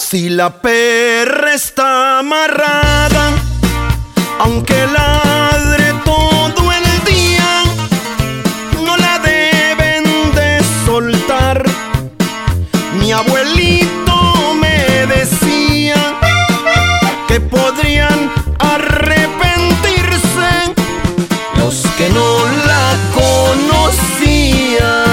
Si la perra está amarrada, aunque ladre todo el día, no la deben de soltar. Mi abuelito me decía que podrían arrepentirse los que no la conocían.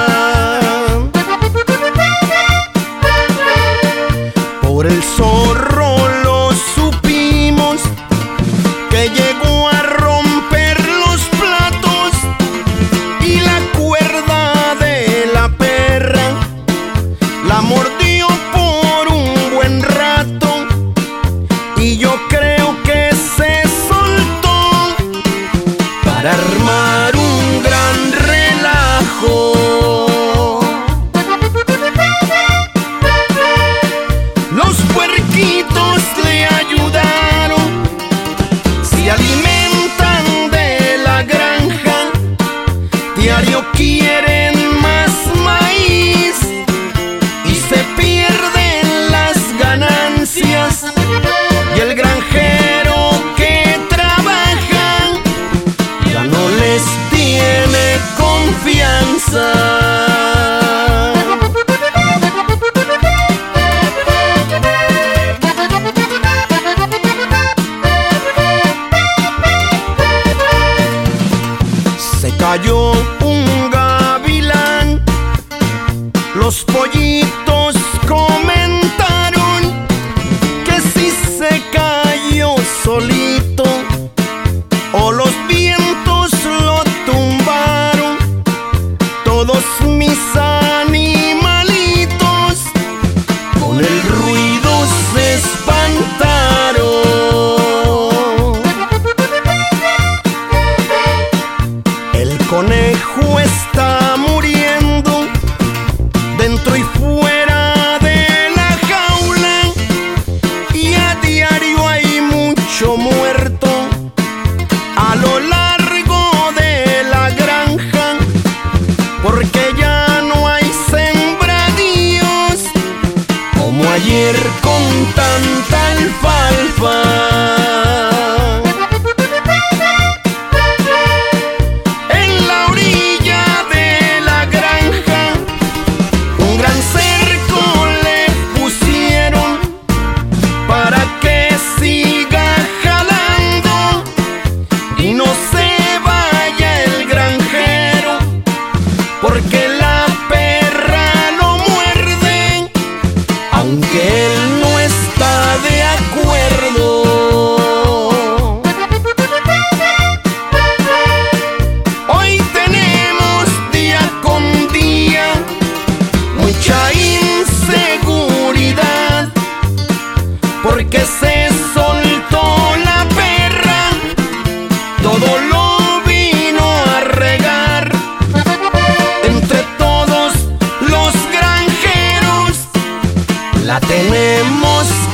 Por el zorro lo supimos, que llegó a romper los platos y la cuerda de la perra la mordió por un buen rato, y yo creo que se soltó para armar un gran relajo. Los puerquitos le ayudaron, se alimentan de la granja, diario quieren más maíz y se pierden las ganancias. Y el granjero que trabaja ya no les tiene confianza. Se cayó un gavilán, los pollitos comentaron que si se cayó solito o los vientos lo tumbaron. Todos mis animalitos con el ruido se espantaron. El conejo está muriendo dentro y fuera de la jaula, y a diario hay mucho muerto a lo largo de la granja, porque ya no hay sembradíos como ayer con tanta alfalfa. En la orilla de la granja un gran cerco le pusieron para que siga jalando y no se vaya el granjero, porque la perra lo muerde aunque él no está de acuerdo. Hoy tenemos día con día mucha inseguridad, porque se soltó la perra, todo lo vino a regar. Entre todos los granjeros la tenemos